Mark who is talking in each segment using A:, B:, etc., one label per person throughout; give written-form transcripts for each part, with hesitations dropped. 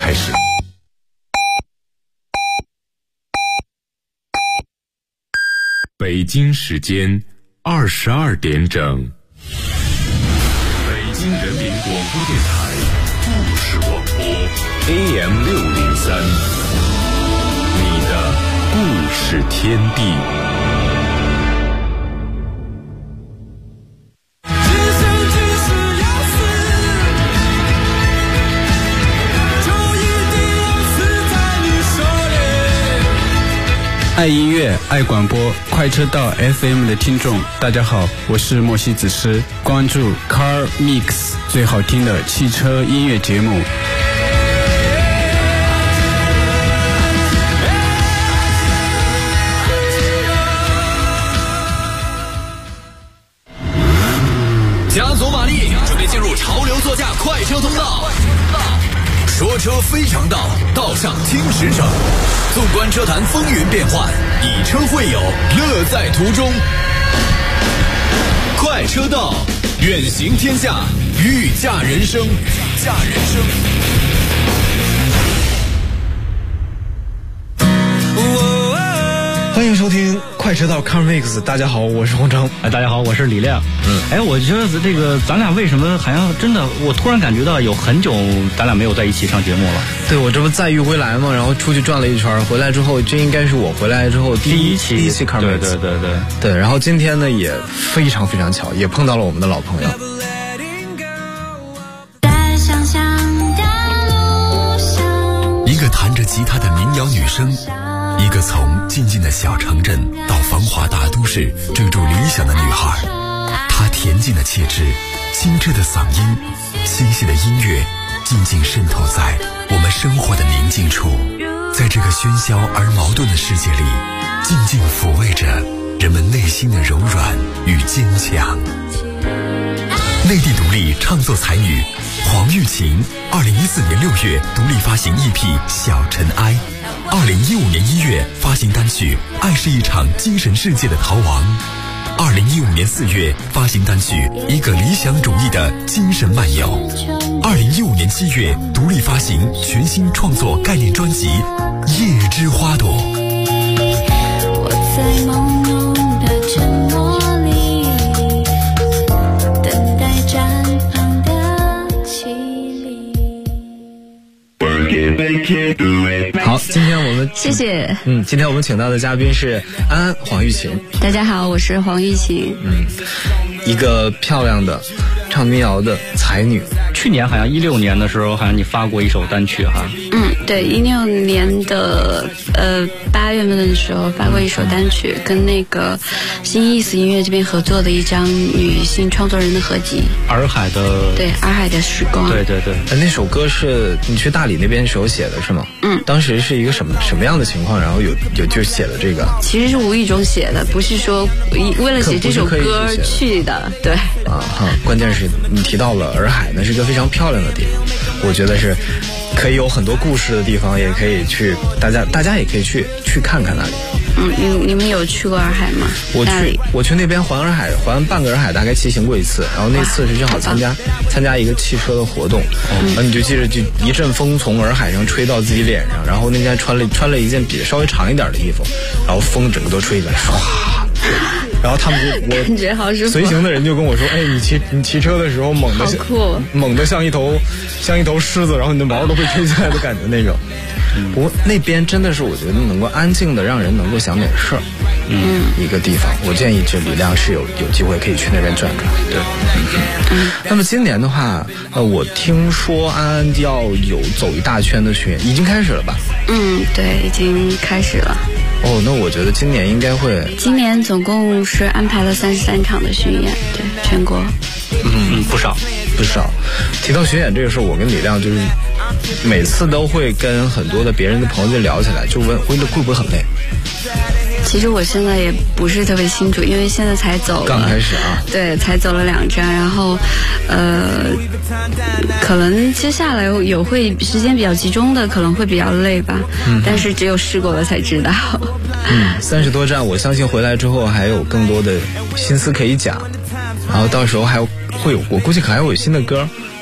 A: 开始。北京时间22点整，北京人民广播电台故事广播 AM603， 你的故事天地。
B: 爱音乐，爱广播，快车道 FM 的听众，大家好，我是莫西子诗，关注 Car Mix 最好听的汽车音乐节目。
C: 加足马力，准备进入潮流座驾快车通道。说车非常道，道上听实诚。纵观车坛风云变幻，以车会友，乐在途中。快车道，远行天下，御驾人生，御驾人生。
D: 欢迎收听快车道 Car Mix， 大家好，我是洪城。
E: 大家好，我是李亮。我觉得这个咱俩为什么好像真的，我突然感觉到有很久咱俩没有在一起上节目了。
D: 对，我这不载誉归来嘛，然后出去转了一圈，回来之后，这应该是我回来之后第一期 Car Mix。对，然后今天呢也非常非常巧，也碰到了我们的老朋友。
C: 一个弹着吉他的民谣女声，一个从静静的小城镇到繁华大都市追逐理想的女孩，她恬静的气质，清澈的嗓音，细细的音乐，静静渗透在我们生活的宁静处，在这个喧嚣而矛盾的世界里，静静抚慰着人们内心的柔软与坚强。内地独立唱作才女黄玉琴，2014年6月独立发行 EP《小尘埃》，2015年1月发行单曲《爱是一场精神世界的逃亡》，2015年4月发行单曲《一个理想主义的精神漫游》，2015年7月独立发行全新创作概念专辑《夜之花朵》。
F: 我在朦胧的沉默里等待绽放的绮丽。
D: 好，今天我们
G: 谢谢。
D: 今天我们请到的嘉宾是安安黄玉琴。
G: 大家好，我是黄玉琴。
D: 一个漂亮的唱民谣的才女。
E: 去年好像16年的时候，好像你发过一首单曲哈。
G: 对，16年的8月份的时候发过一首单曲，跟那个新意思音乐这边合作的一张女性创作人的合集。
E: 洱海的。对，
G: 洱海的时光。
E: 对。
D: 那首歌是你去大理那边时候写的是吗？当时是一个什么样的情况，然后有就写了这个？
G: 其实是无意中写的，不是说为了写这首歌去的。对。
D: 关键是你提到了洱海，那是一个非常漂亮的地方，我觉得是可以有很多故事的地方，也可以去大家也可以去看看那里。
G: 你们有去过洱海吗？
D: 我去那边环洱海，环半个洱海，大概骑行过一次，然后那次是正好参加一个汽车的活动，然后你就记着，就一阵风从洱海上吹到自己脸上，然后那天穿了一件比稍微长一点的衣服，然后风整个都吹起来，唰。然后他们就
G: 感觉好舒服。
D: 随行的人就跟我说：“哎，你骑车的时候猛的像一头狮子，然后你的毛都会吹起来的感觉那种。”不过那边真的是我觉得能够安静的让人能够想点事儿，一个地方。我建议这李亮是有机会可以去那边转转。对，那么今年的话，我听说安安要有走一大圈的巡演，已经开始了吧？
G: 对，已经开始了。
D: 那我觉得今年应该会。
G: 今年总共是安排了33场的巡演，对，全国。
E: 不少。
D: 提到巡演这个事，我跟李亮就是每次都会跟很多的别人的朋友就聊起来，就问会不会很累。
G: 其实我现在也不是特别清楚，因为现在才走了，
D: 刚开始啊。
G: 对，才走了2站，然后可能接下来有会时间比较集中的，可能会比较累吧。但是只有试过了才知道。
D: 30多站，我相信回来之后还有更多的心思可以讲，然后到时候会有，我估计还会有新的歌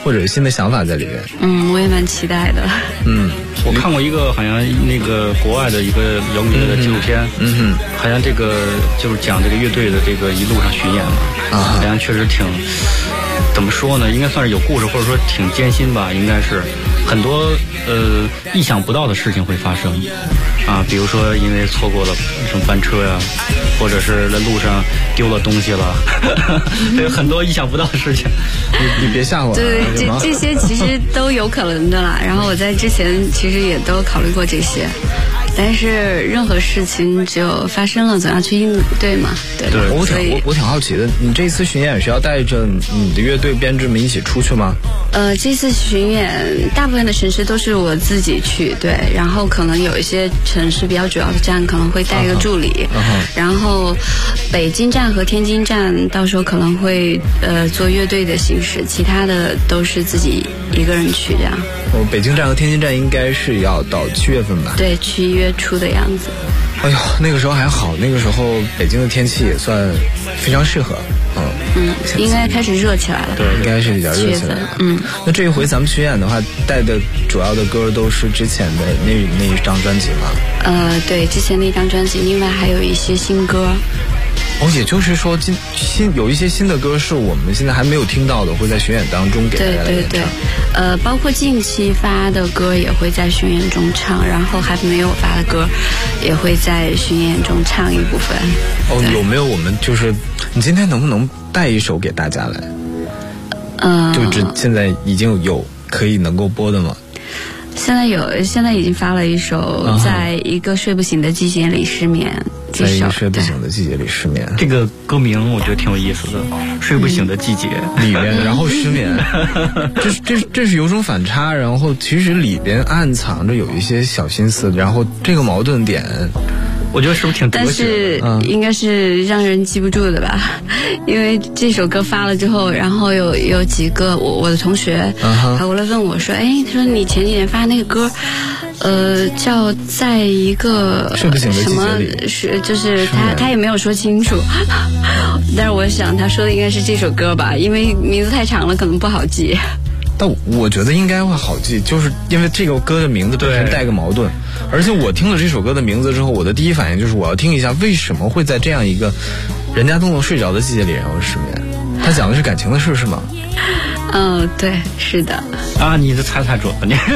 D: 或者新的想法在里面。
G: 我也蛮期待的。
E: 我看过一个好像那个国外的一个摇滚乐的纪录片，好像这个就是讲这个乐队的这个一路上巡演嘛，好像确实挺怎么说呢，应该算是有故事，或者说挺艰辛吧，应该是很多意想不到的事情会发生啊，比如说因为错过了什么班车呀，或者是在路上丢了东西了，有很多意想不到的事情。
D: 你别吓我。
G: 对，这些其实都有可能的啦。然后我在之前其实也都考虑过这些，但是任何事情只有发生了，总要去应对嘛。对，
D: 我挺好奇的，你这次巡演是要带着你的乐队编制们一起出去吗？
G: 这次巡演大部分的城市都是我自己去，对，然后可能有一些城市比较主要的站可能会带一个助理，然后北京站和天津站到时候可能会做乐队的形式，其他的都是自己一个人去这样。
D: 北京站和天津站应该是要到7月份吧？
G: 对，7月初的样子。
D: 哎呦，那个时候还好，那个时候北京的天气也算非常适合。
G: 应该开始热起来了。
D: 对，应该是比较热起来了。那这一回咱们巡演的话，带的主要的歌都是之前的那一张专辑吗？
G: 对，之前那张专辑，另外还有一些新歌。
D: 也就是说，有一些新的歌是我们现在还没有听到的，会在巡演当中给大家来演唱。
G: 对，包括近期发的歌也会在巡演中唱，然后还没有发的歌也会在巡演中唱一部分。
D: 有没有我们就是你今天能不能带一首给大家来？现在已经有可以能够播的吗？
G: 现在已经发了一首在一个睡不醒的季节里失眠。
D: 在一个睡不醒的季节里失眠，
E: 这个歌名我觉得挺有意思的，睡不醒的季节
D: 里边，然后失眠，这是有种反差，然后其实里边暗藏着有一些小心思，然后这个矛盾点，我觉得是不是挺
G: 但是应该是让人记不住的吧？因为这首歌发了之后，然后有几个我的同学还过来问我说：“他说你前几年发那个歌。”叫在一个
D: 睡不醒的季节
G: 里，就是他也没有说清楚，但是我想他说的应该是这首歌吧，因为名字太长了，可能不好记。
D: 但我觉得应该会好记，就是因为这个歌的名字本身带个矛盾，而且我听了这首歌的名字之后，我的第一反应就是我要听一下为什么会在这样一个人家都能睡着的季节里然后失眠。他讲的是感情的事是吗？
G: 对，是的。
E: 啊，你这猜准了你。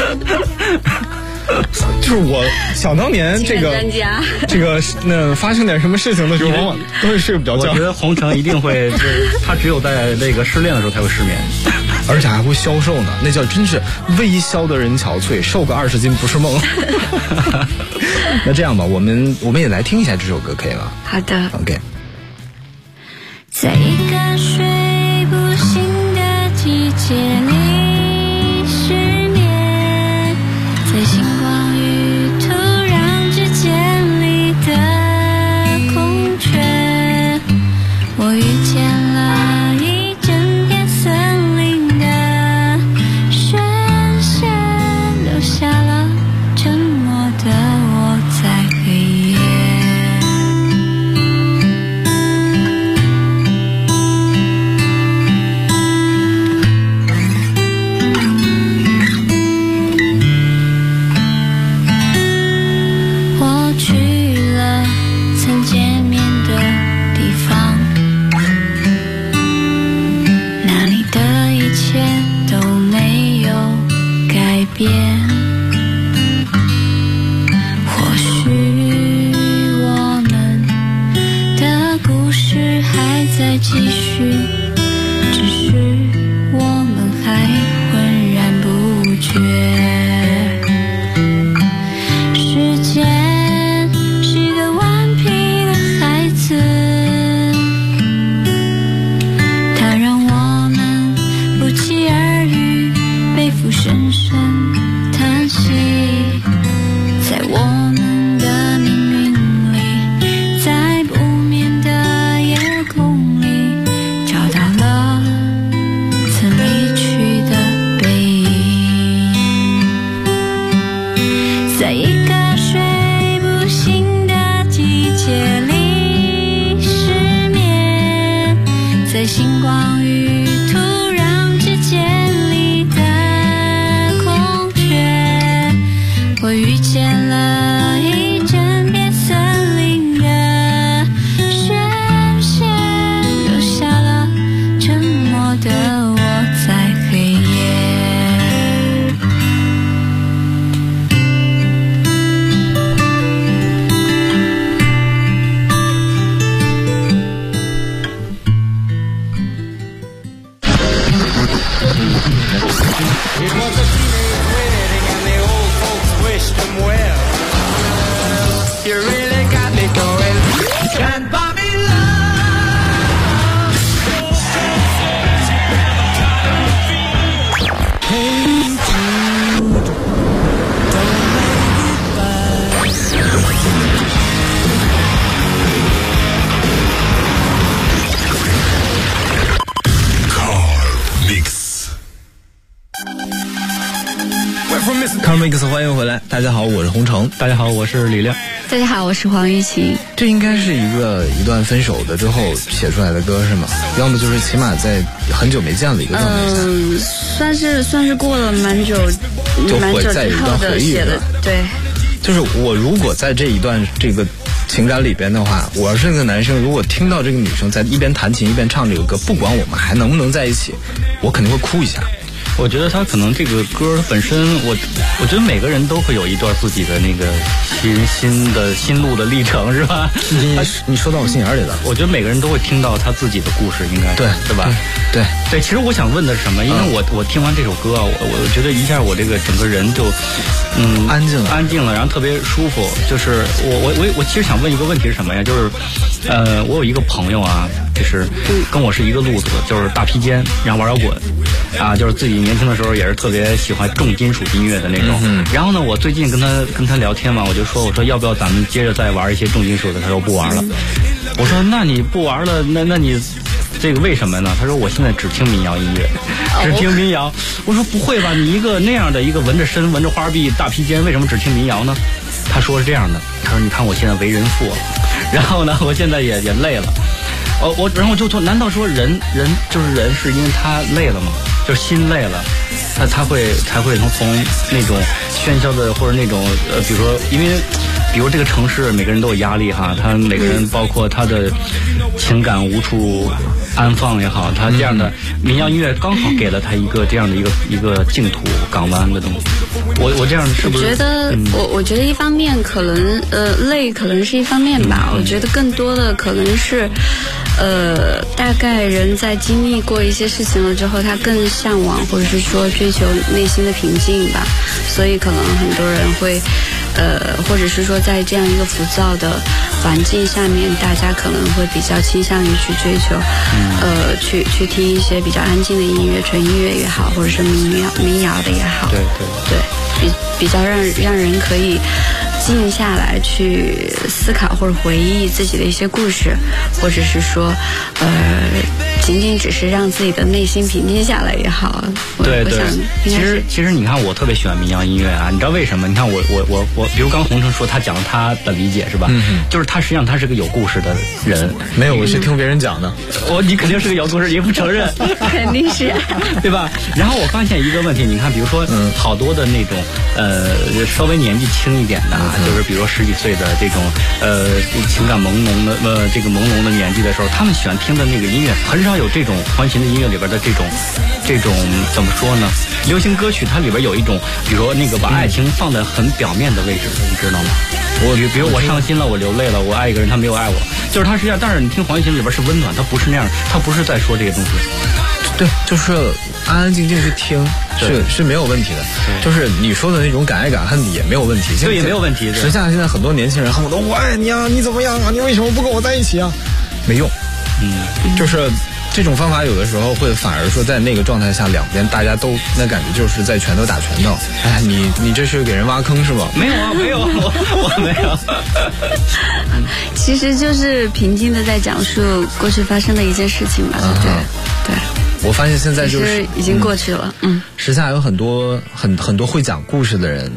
D: 就是我想当年这个发生点什么事情的时候，往往都会睡不着觉。
E: 我觉得洪城一定会，他只有在那个失恋的时候才会失眠，
D: 而且还会消瘦呢。那叫真是微消的人憔悴，瘦个20斤不是梦。那这样吧，我们也来听一下这首歌，可以吗？
G: 好的
D: ，OK。
F: 在一个睡不醒的季节里失眠，在星光与土壤之间里的空缺，我遇见了一整片森林的宣泄，留下了沉默的我在黑夜。或许我们的故事还在继续，只是我们还浑然不觉。时间是一个顽皮的孩子，它让我们不期而遇，背负深深叹息，在我们的命运里，在不眠的夜空里，找到了曾离去的背影。在一个睡不醒的季节里失眠，在星光与土壤之间我遇见了一阵变森林的宣泄，留下了沉默的我在黑夜。
D: Carmix 欢迎回来，大家好，我是洪城，
E: 大家好，我是李亮，
G: 大家好，我是黄玉琴。
D: 这应该是一段分手的之后写出来的歌是吗？要么就是起码在很久没见的一个状态下，
G: 算是过了蛮久之后的写的，对。
D: 就是我如果在这一段这个情感里边的话，我是个男生，如果听到这个女生在一边弹琴一边唱这个歌，不管我们还能不能在一起，我肯定会哭一下。
E: 我觉得他可能这个歌本身，我觉得每个人都会有一段自己的那个心路的历程，是吧？
D: 你说到我心眼里了。
E: 我觉得每个人都会听到他自己的故事，应该对吧？
D: 对。
E: 其实我想问的是什么？因为我听完这首歌啊，我觉得一下我这个整个人就安静了，然后特别舒服。就是我其实想问一个问题是什么呀？就是我有一个朋友啊，就是跟我是一个路子，就是大披肩，然后玩摇滚啊，就是自己年轻的时候也是特别喜欢重金属音乐的那种。然后呢，我最近跟他聊天嘛，我说要不要咱们接着再玩一些重金属的？他说不玩了。我说那你不玩了，那你这个为什么呢？他说我现在只听民谣音乐，只听民谣。我说不会吧，你一个那样的一个纹着身纹着花臂大披肩，为什么只听民谣呢？他说是这样的，他说你看我现在为人父，然后呢我现在也累了。然后我就说，难道说人就是人是因为他累了吗？就是心累了，他才会从那种喧嚣的或者那种比如说比如这个城市每个人都有压力哈，他每个人包括他的情感无处安放也好，他这样的民谣音乐刚好给了他一个这样的一个净土港湾的东西。我这样是不是？
G: 我觉得一方面可能累可能是一方面吧，我觉得更多的可能是大概人在经历过一些事情了之后，他更向往或者是说追求内心的平静吧，所以可能很多人会或者是说在这样一个浮躁的环境下面，大家可能会比较倾向于去追求去听一些比较安静的音乐，纯音乐也好，或者是民谣的也好，对，比较让人可以静下来去思考或者回忆自己的一些故事，或者是说仅仅只是让自己的内心平静下来也好。
E: 对，其实你看，我特别喜欢民谣音乐啊，你知道为什么？你看我，比如刚洪城说他讲他的理解是吧？就是他实际上他是个有故事的人。
D: 没有，我是听别人讲的。
E: 你肯定是个有故事，也不承认。
G: 肯定是，
E: 对吧？然后我发现一个问题，你看，比如说好多的那种稍微年纪轻一点的，就是比如说10几岁的这种情感朦胧的这个朦胧的年纪的时候，他们喜欢听的那个音乐，很少有这种传奇的音乐里边的这种怎么说呢？流行歌曲它里边有一种，比如说那个把爱情放在很表面的位置，你知道吗？比如我伤心了，我流泪了，我爱一个人，他没有爱我，就是他实际上，但是你听黄立行里边是温暖，他不是那样，他不是在说这些东西。
D: 对，就是安安静静去听，是没有问题的。就是你说的那种敢爱敢恨也没有问题，
E: 对，也没有问题。
D: 实际上现在很多年轻人恨不得我爱你啊，你怎么样啊？你为什么不跟我在一起啊？没用。就是这种方法有的时候会反而说在那个状态下，两边大家都那感觉就是在拳头打拳头。哎，你这是给人挖坑是吧？
E: 没有啊，没有，我没有。
G: 其实就是平静的在讲述过去发生的一件事情嘛，对。
D: 我发现现在就是
G: 已经过去了，
D: 时下有很多会讲故事的人，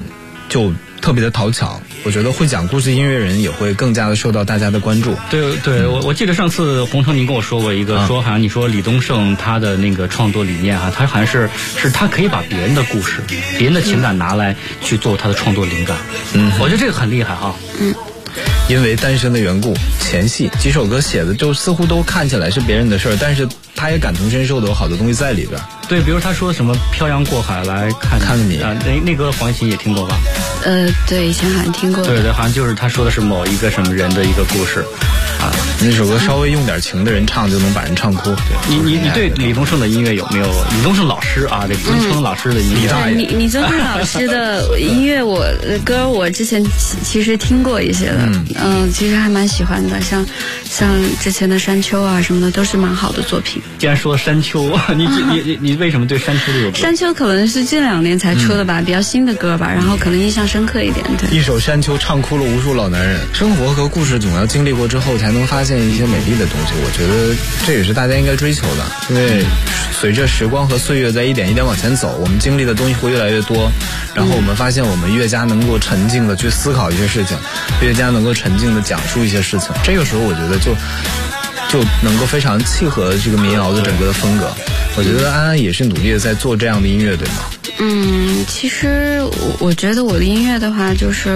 D: 就特别的讨巧，我觉得会讲故事音乐人也会更加的受到大家的关注。
E: 对，我记得上次洪成您跟我说过一个，说好像你说李宗盛他的那个创作理念啊，他好像是他可以把别人的故事、别人的情感拿来去做他的创作灵感。我觉得这个很厉害哈。
D: 因为单身的缘故，前戏几首歌写的就似乎都看起来是别人的事儿，但是他也感同身受的有好多东西在里边。
E: 对，比如他说什么漂洋过海来看
D: 你
E: 啊，那歌黄绮也听过吧？
G: 对，以前好像听过。
E: 对，好像就是他说的是某一个什么人的一个故事。
D: 那首歌稍微用点情的人唱就能把人唱哭。
E: 你对李宗盛的音乐有没有？李宗盛老师啊，这李宗盛老师的音乐。
G: 李宗盛老师的音乐，歌我之前其实听过一些的，其实还蛮喜欢的，像之前的山丘啊什么的，都是蛮好的作品。
E: 既然说山丘，你为什么对山丘有？
G: 山丘可能是近2年才出的吧，比较新的歌吧，然后可能印象深刻一点。对，
D: 一首山丘唱哭了无数老男人。生活和故事总要经历过之后，才能发现一些美丽的东西。我觉得这也是大家应该追求的，因为随着时光和岁月在一点一点往前走，我们经历的东西会越来越多，然后我们发现我们越加能够沉静的去思考一些事情，越加能够沉静的讲述一些事情。这个时候我觉得就能够非常契合这个民谣的整个的风格。我觉得安安也是努力的在做这样的音乐，对吗？
G: 其实我觉得我的音乐的话就是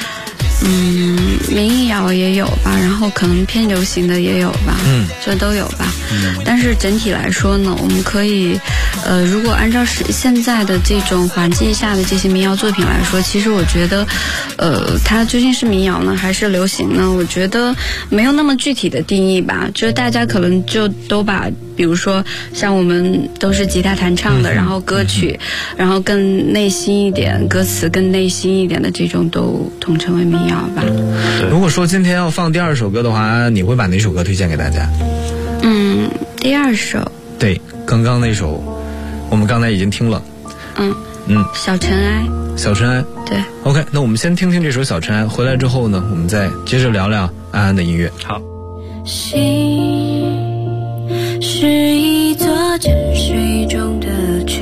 G: 民谣也有吧，然后可能偏流行的也有吧，这都有吧。但是整体来说呢，我们可以如果按照现在的这种环境下的这些民谣作品来说，其实我觉得它究竟是民谣呢还是流行呢，我觉得没有那么具体的定义吧，就是大家可能就都把比如说像我们都是吉他弹唱的，然后歌曲然后更内心一点，歌词更内心一点的这种都统称为民谣吧。
D: 如果说今天要放第2首歌的话，你会把哪首歌推荐给大家？
G: 第2首，
D: 对，刚刚那首我们刚才已经听了。
G: 小尘埃。
D: 小尘埃，
G: 对。
D: OK， 那我们先听听这首小尘埃，回来之后呢，我们再接着聊聊安安的音乐。
E: 好。
F: 心是一座沉睡中的城，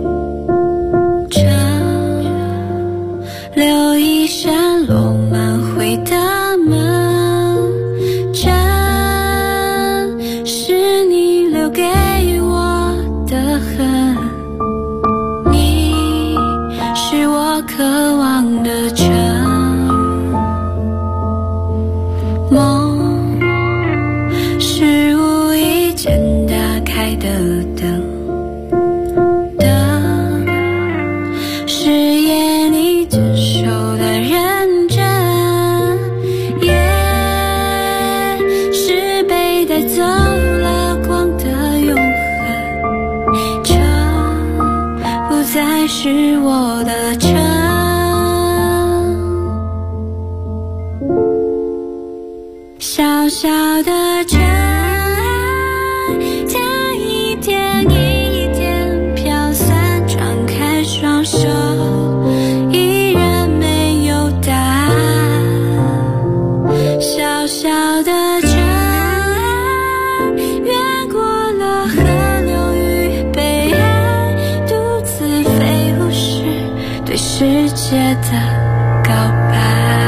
F: 留一扇落满灰的门，这是你留给我的痕，你是我渴望的城，梦是无意间打开的灯，灯是夜里坚守的认真，夜是被带走了光的永恒，城不再是我的城，小小的尘埃，它一点一点飘散，张开双手，依然没有答案。小小的尘埃，越过了河流与北岸，独自飞舞时对世界的告白。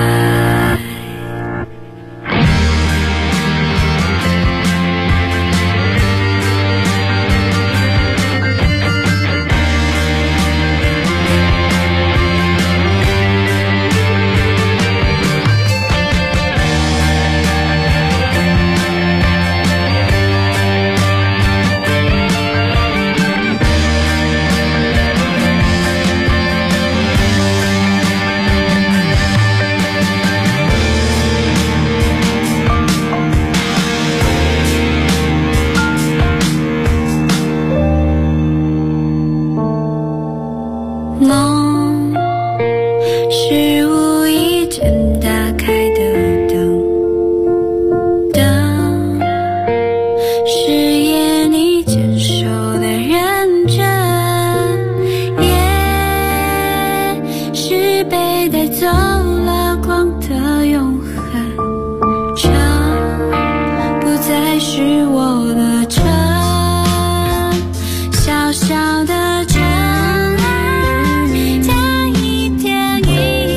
F: 梦是无意间打开的灯，灯是夜里坚守的认真，夜是被带走了光的永恒，城不再是我的城，小小的尘埃，它一点一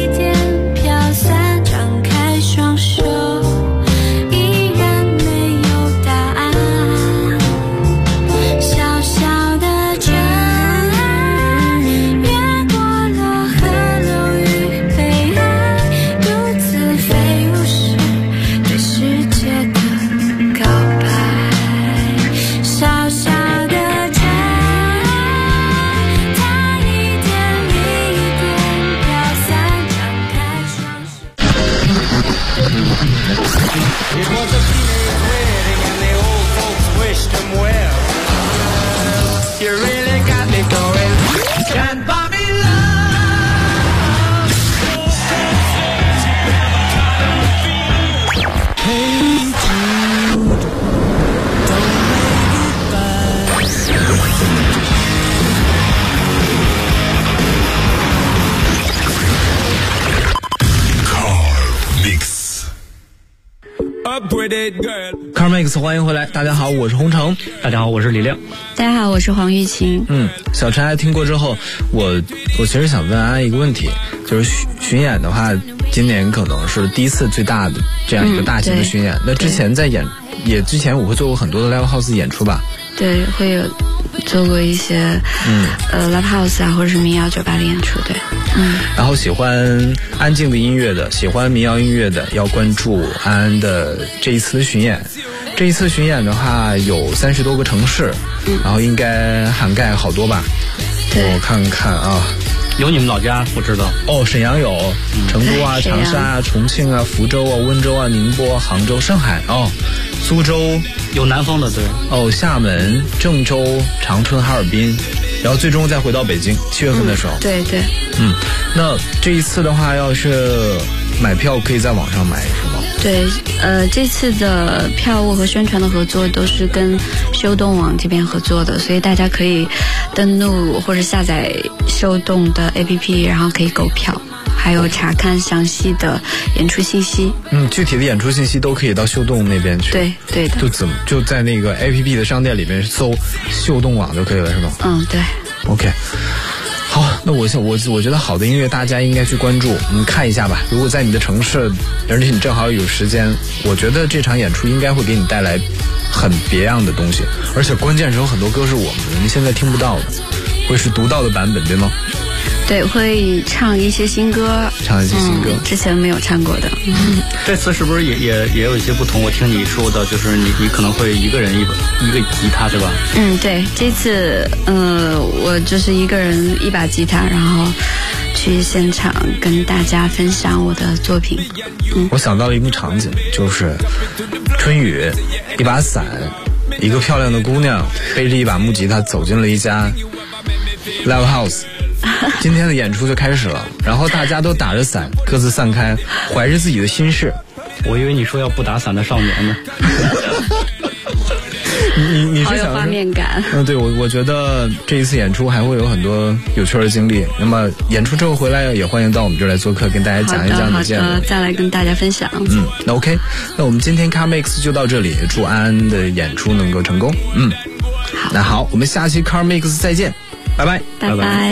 D: CarMax 欢迎回来，大家好，我是洪城，
E: 大家好，我是李亮，
G: 大家好，我是黄玉琴。
D: 小陈听过之后，我其实想问安一个问题，就是巡演的话，今年可能是第一次最大的这样一个大型的巡演。那之前在之前我会做过很多的 live house 演出吧？对，
G: 会有做过一些live house 啊，或者是民谣酒吧的演出，对。
D: 然后喜欢安静的音乐的，喜欢民谣音乐的，要关注安安的这一次的巡演。这一次巡演的话有30多个城市，然后应该涵盖好多吧？
G: 对，
D: 我看看啊。
E: 有你们老家我知道
D: 哦，沈阳有，成都啊、长沙啊、重庆啊、福州啊、温州啊、宁波、杭州、上海哦，苏州
E: 有南方的，对
D: 哦，厦门、郑州、长春、哈尔滨，然后最终再回到北京，7月份的时候。
G: 对对。
D: 那这一次的话，要是买票可以在网上买是吗？
G: 对，这次的票务和宣传的合作都是跟秀动网这边合作的，所以大家可以登录或者下载秀动的 APP， 然后可以购票，还有查看详细的演出信息。
D: 具体的演出信息都可以到秀动那边去。
G: 对对的。
D: 就在那个 APP 的商店里面搜秀动网就可以了，是吗？
G: 对。
D: OK。好，那我觉得好的音乐大家应该去关注，看一下吧。如果在你的城市，而且你正好有时间，我觉得这场演出应该会给你带来很别样的东西，而且关键是有很多歌是我们现在听不到的，会是独到的版本，对吗？
G: 对，会唱一些新歌，之前没有唱过的。
E: 这次是不是也有一些不同？我听你说的，就是你可能会一个人一个吉他，对吧？对，
G: 这次我就是一个人一把吉他，然后去现场跟大家分享我的作品。
D: 我想到了一幕场景，就是春雨，一把伞，一个漂亮的姑娘背着一把木吉他走进了一家 live house。今天的演出就开始了，然后大家都打着伞，各自散开，怀着自己的心事。
E: 我以为你说要不打伞的少年呢。
D: 你是想
G: 好有画面感。
D: 对，我觉得这一次演出还会有很多有趣的经历。那么演出之后回来也欢迎到我们这儿来做客，跟大家讲一讲你见的。
G: 再来跟大家分享。
D: 那 OK， 那我们今天 CarMix 就到这里，祝安安的演出能够成功。那好，我们下期 CarMix 再见。拜拜，
G: 拜拜。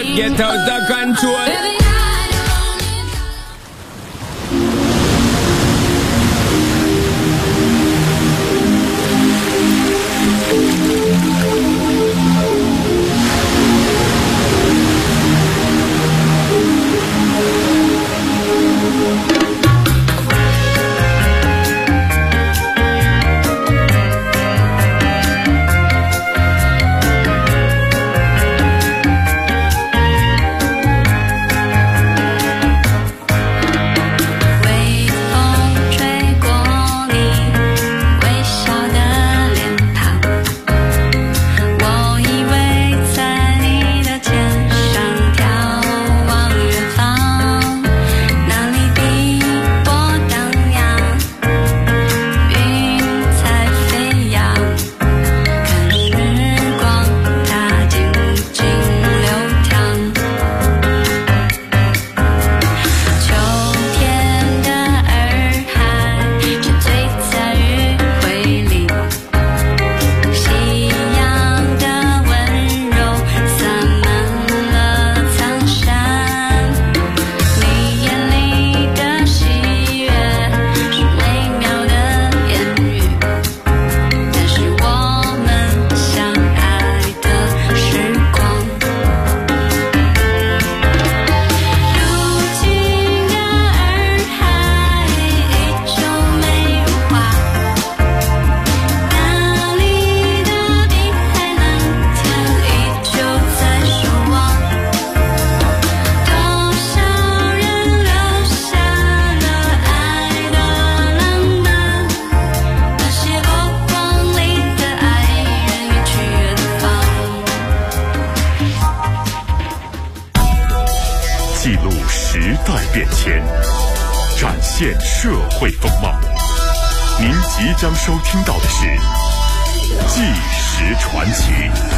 A: 现社会风貌。您即将收听到的是《纪实传奇》。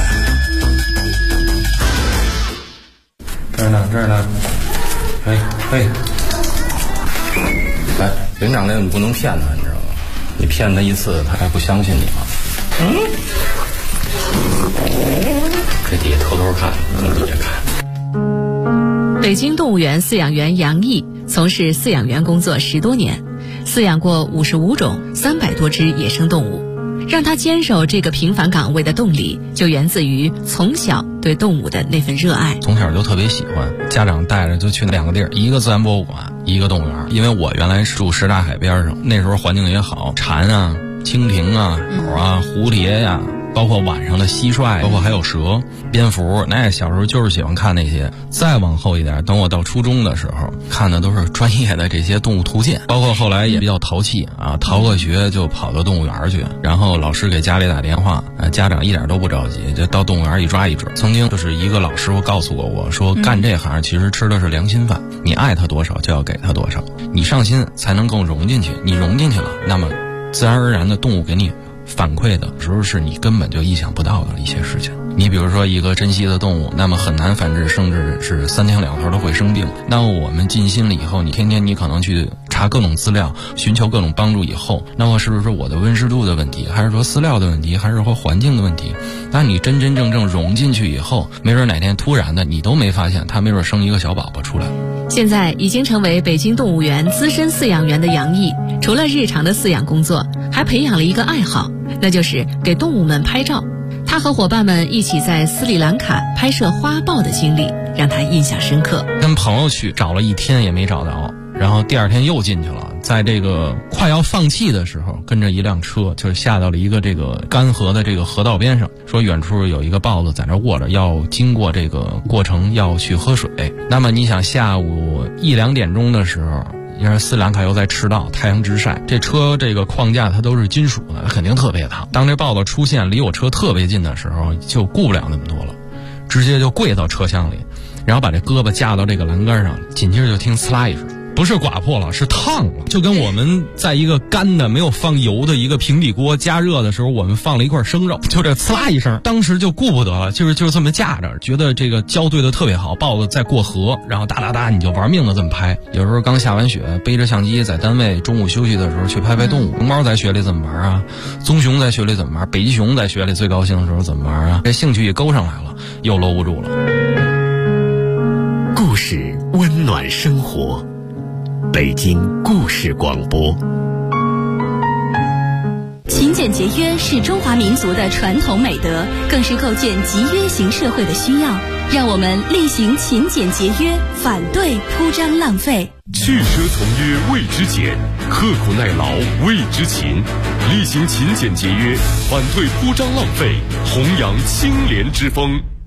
H: 这儿呢，这儿呢。哎，来，连长来，你不能骗他，你知道吗？ 你骗他一次，他还不相信你吗？这底下偷偷看，从底下看。
I: 北京动物园饲养员杨毅从事饲养员工作10多年，饲养过55种300多只野生动物。让他坚守这个平凡岗位的动力，就源自于从小对动物的那份热爱。
J: 从小就特别喜欢，家长带着就去2个地儿，一个自然博物馆，一个动物园。因为我原来住什刹海边上，那时候环境也好，蝉啊、蜻蜓啊、鸟啊、蝴蝶呀、包括晚上的蟋蟀，包括还有蛇、蝙蝠，那小时候就是喜欢看那些。再往后一点，等我到初中的时候，看的都是专业的这些动物图鉴，包括后来也比较淘气啊，逃个学就跑到动物园去，然后老师给家里打电话，家长一点都不着急，就到动物园一抓一只。曾经就是一个老师傅告诉过我说，干这行其实吃的是良心饭，你爱他多少就要给他多少，你上心才能更融进去，你融进去了，那么自然而然的动物给你反馈的时候是你根本就意想不到的一些事情。你比如说一个珍稀的动物，那么很难繁殖，甚至是3天2头都会生病。那我们尽心了以后，你天天你可能去查各种资料，寻求各种帮助以后，那么是不是我的温湿度的问题，还是说饲料的问题，还是说环境的问题？那你真真正正融进去以后，没准哪天突然的你都没发现，它没准生一个小宝宝出来。
I: 现在已经成为北京动物园资深饲养员的杨毅，除了日常的饲养工作，还培养了一个爱好，那就是给动物们拍照。他和伙伴们一起在斯里兰卡拍摄花豹的经历让他印象深刻。
J: 跟朋友去找了1天也没找到，然后第2天又进去了，在这个快要放弃的时候，跟着一辆车就下到了一个这个干涸的这个河道边上，说远处有一个豹子在那卧着，要经过这个过程要去喝水。那么你想下午1、2点钟的时候，因为斯里兰卡又在赤道，太阳直晒，这车这个框架它都是金属的，它肯定特别烫。当这豹子出现离我车特别近的时候，就顾不了那么多了，直接就跪到车厢里，然后把这胳膊架到这个栏杆上，紧接着就听呲啦一声，不是刮破了，是烫了，就跟我们在一个干的没有放油的一个平底锅加热的时候，我们放了一块生肉，就这呲啦一声，当时就顾不得了，就是这么架着，觉得这个交对的特别好，豹子在过河，然后哒哒哒你就玩命的这么拍。有时候刚下完雪，背着相机在单位中午休息的时候去拍拍动物，熊猫在雪里怎么玩啊，棕熊在雪里怎么玩，北极熊在雪里最高兴的时候怎么玩啊，这兴趣也勾上来了，又搂不住了。
C: 故事温暖生活，北京故事广播。
K: 勤俭节约是中华民族的传统美德，更是构建集约型社会的需要。让我们力行勤俭节约，反对铺张浪费。
A: 去奢从约谓之俭，刻苦耐劳谓之勤。力行勤俭节约，反对铺张浪费，弘扬清廉之风。